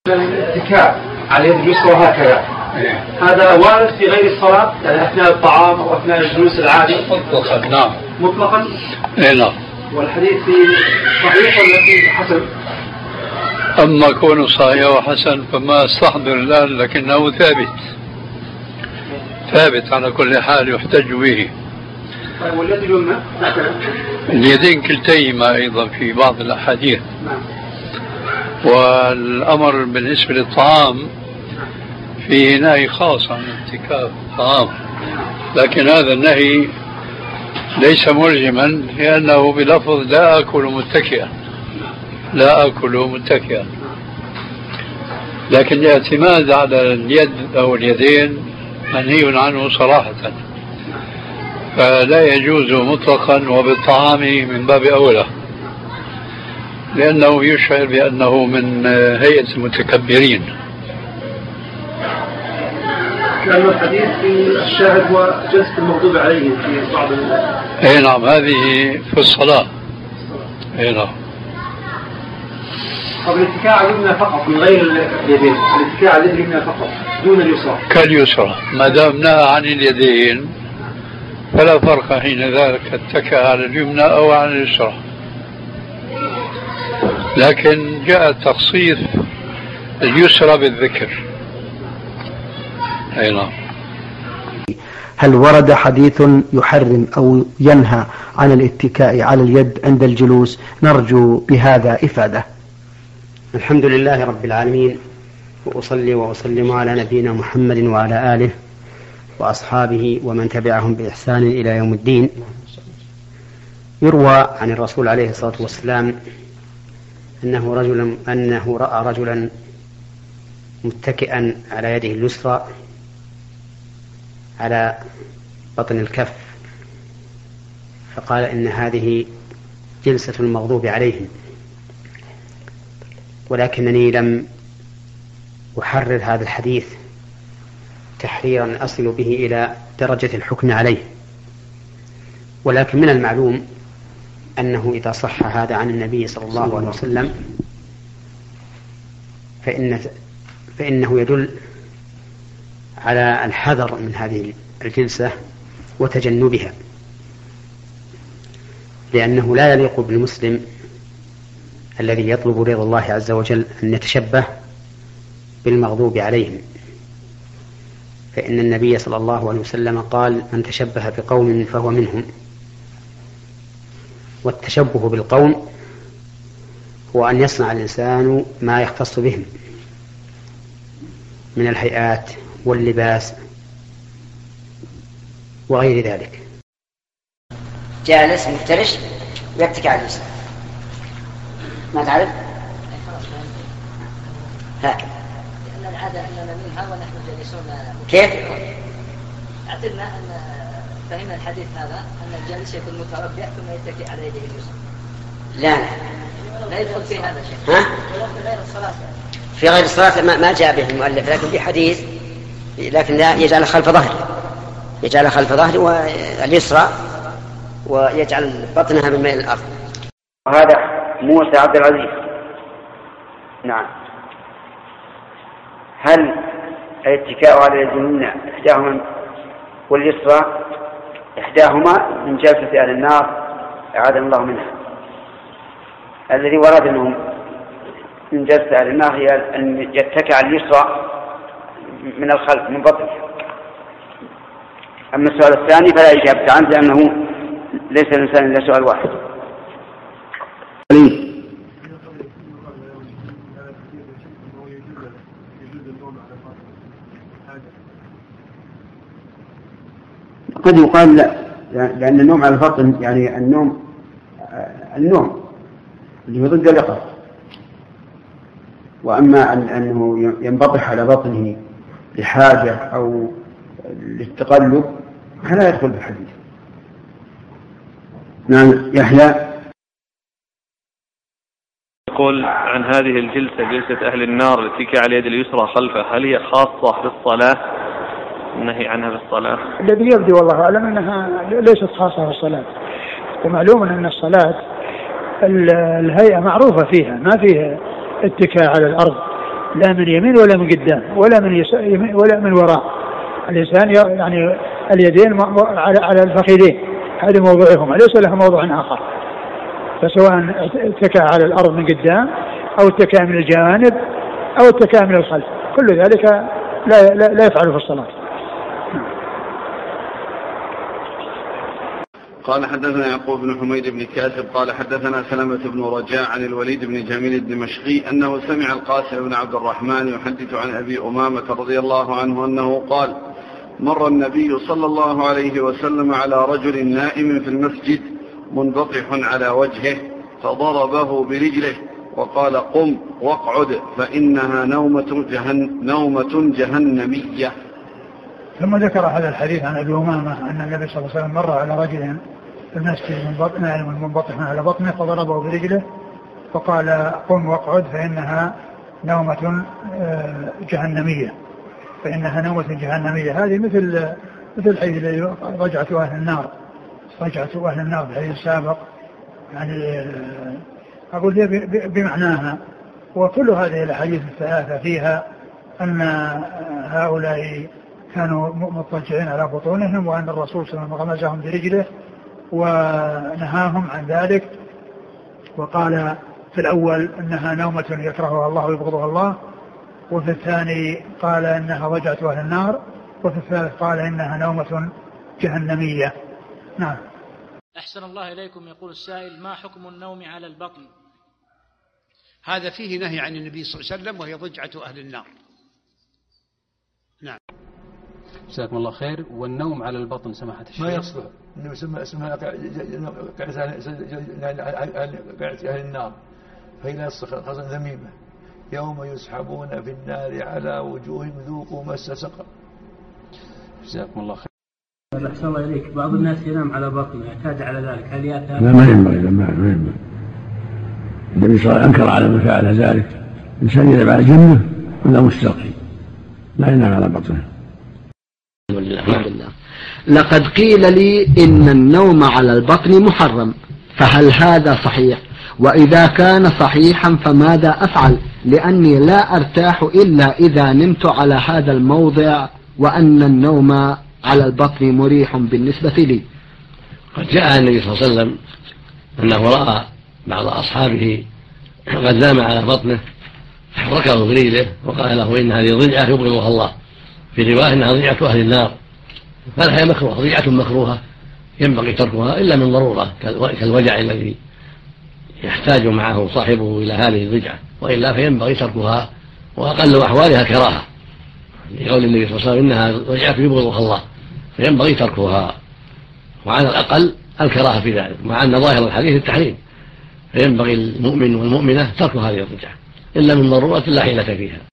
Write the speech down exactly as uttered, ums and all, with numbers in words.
الاتكاء على يد اليسرى هكذا هذا وارد في غير الصلاة يعني أثناء الطعام أو أثناء الجلوس العادي مطلقا. نعم مطلقا. اي نعم. والحديث في صحيح ولا في حسن؟ أما كونه صحيح وحسن فما استحضر الآن، لكنه ثابت ثابت على كل حال يحتج به. طيب واليد اليمنى؟ اليدين كلتيهما أيضا في بعض الأحاديث. نعم. والأمر بالنسبة للطعام فيه نهي خاص عن اتكاء الطعام، لكن هذا النهي ليس ملزما لأنه بلفظ لا أكل متكئا لا أكل متكئا، لكن الاعتماد على اليد أو اليدين منهي عنه صراحة، فلا يجوز مطلقا وبالطعام من باب أولى، لأنه يشعر بأنه من هيئة المتكبرين. لأن الحديث في الشاهد هو جلسة المغضوب عليهم في بعض ال... أي نعم، هذه في الصلاة. أي نعم. طب الاتكاء على اليمنى فقط من غير اليدين، الاتكاء على اليمنى فقط دون اليسرى كاليسرى، ما دام نهى عن اليدين فلا فرق حين ذلك اتكأ على اليمنى أو على اليسرى، لكن جاء تخصيص اليسرى بالذكر. أي نعم. هل ورد حديث يحرم أو ينهى عن الاتكاء على اليد عند الجلوس؟ نرجو بهذا إفادة. الحمد لله رب العالمين، وأصلي وأسلم على نبينا محمد وعلى آله وأصحابه ومن تبعهم بإحسان إلى يوم الدين. يروى عن الرسول عليه الصلاة والسلام أنه, رجل أنه رأى رجلا متكئا على يده اليسرى على بطن الكف، فقال إن هذه جلسة المغضوب عليهم، ولكنني لم أحرر هذا الحديث تحريرا أصل به إلى درجة الحكم عليه، ولكن من المعلوم أنه إذا صح هذا عن النبي صلى الله عليه وسلم فإن فإنه يدل على الحذر من هذه الجلسة وتجنبها، لأنه لا يليق بالمسلم الذي يطلب رضا الله عز وجل أن يتشبه بالمغضوب عليهم، فإن النبي صلى الله عليه وسلم قال: من تشبه بقوم فهو منهم. والتشبه بالقوم هو أن يصنع الإنسان ما يختص بهم من الهيئات واللباس وغير ذلك. جالس مفترش ويتكئ على اليسار، ما تعرف؟ هكذا. لأن العادة أننا منها ونحن جالسون. كيف؟ اعتدنا أن فهمنا الحديث هذا أن الجالس يكون متربع ثم يتكئ على يده اليسرى. لا لا يدخل في هذا شيء. ها؟ في غير الصلاة. في غير الصلاة ما, ما جاء به المؤلف، لكن في حديث، لكن لا يجعل خلف ظهره، يجعل خلف ظهره واليسرى ويجعل بطنها بميل الأرض. هذا موسى عبد العزيز. نعم. هل الاتكاء على اليمنى إحداهما واليسرى إحداهما من جلسة أهل النار أعاذنا الله منها؟ الذي ورد أنهم من جلسة أهل النار هي أن يتكئ على اليسرى من الخلف من بطنه. أما السؤال الثاني فلا إجابة عنه، لأنه ليس الإنسان إلا سؤال واحد. قد يقال لا، لأن النوم على البطن يعني النوم النوم اللي هو ضد اليقظة، وأما أنه ينبطح على بطنه لحاجة أو للتقلب فلا يدخل بالحديث. نعم. يحيى يقول عن هذه الجلسة، جلسة أهل النار التي على يد اليسرى خلفه، هل هي خاصة بالصلاة؟ النهي عنها بالصلاة. الذي يبدو والله أعلم أنها ليست خاصة بالصلاة، ومعلوم أن الصلاة الهيئة معروفة فيها، ما فيها اتكاء على الأرض لا من يمين ولا من قدام ولا من يمين ولا من وراء. الإنسان يعني اليدين على الفخذين، هذا موضوعهما، ليس لها موضوع آخر. فسواء اتكى على الأرض من قدام أو اتكى من الجانب أو اتكى من الخلف، كل ذلك لا, لا, لا يفعل في الصلاة. قال حدثنا يعقوب بن حميد بن كاتب قال حدثنا سلمة بن رجاء عن الوليد بن جميل الدمشقي أنه سمع القاسم بن عبد الرحمن يحدث عن أبي أمامة رضي الله عنه أنه قال: مر النبي صلى الله عليه وسلم على رجل نائم في المسجد منبطح على وجهه فضربه برجله وقال: قم واقعد فإنها نومة, جهن نومة جهنمية. ثم ذكر هذا الحديث عن أبي أمامة أن النبي صلى الله عليه وسلم مر على رجل في المسجد منبطح على بطنه فضربه برجله وقال: قم واقعد فإنها نومة جهنمية فإنها نومة جهنمية. هذه مثل مثل حيث رجعة أهل النار رجعة أهل النار في الحديث السابق، يعني أقول هي بمعناها. وكل هذه الأحاديث الثلاثة فيها أن هؤلاء كانوا مضطجعين على بطونهم وأن الرسول صلى الله عليه وسلم غمزهم برجله ونهاهم عن ذلك، وقال في الأول أنها نومة يكرهها الله ويبغضها الله، وفي الثاني قال إنها رجعة أهل النار، وفي الثالث قال إنها نومة جهنمية. نعم. أحسن الله إليكم. يقول السائل: ما حكم النوم على البطن؟ هذا فيه نهي عن النبي صلى الله عليه وسلم وهي ضجعة أهل النار. نعم. جزاكم الله خير. والنوم على البطن سماحة الشيخ ما يصلح، إنه اسمها اسمها قاعدة أهل النار، فهي لا يصلح، خاصة ذميمة. يوم يسحبون في النار على وجوههم ذوقوا مس سقر. جزاكم الله خير. أحسن الله إليك. بعض الناس ينام على بطنه يعتاد على ذلك، هل يأتي؟ لا، ما ينبغي. لا، ما ينبغي. النبي صلى الله عليه وسلم أنكر على من فعل ذلك. إنسان ينام على جنبه ولا مستلقي، لا ينام على بطنه. الحمد لله. لقد قيل لي إن النوم على البطن محرم، فهل هذا صحيح؟ وإذا كان صحيحا فماذا أفعل؟ لأني لا أرتاح إلا إذا نمت على هذا الموضع، وأن النوم على البطن مريح بالنسبة لي. قد جاء النبي صلى الله عليه وسلم أنه رأى بعض أصحابه قد نام على بطنه حركه برجله وقال له: إن هذه ضجعة يبغضها الله، في رواية إنها ضجعة أهل النار، فلها مكروه، ضجعة مكروهة ينبغي تركها إلا من ضرورة كالوجع الذي يحتاج معه صاحبه إلى هذه الضجعة، وإلا فينبغي تركها، وأقل أحوالها كراهة، لقول النبي صلى الله عليه وسلم: إنها ضجعة يبغضها الله، فينبغي تركها، وعلى الأقل الكراهة في ذلك، مع أن ظاهر الحديث التحريم، فينبغي المؤمن والمؤمنة ترك هذه الضجعة إلا من ضرورة لا حيلة فيها.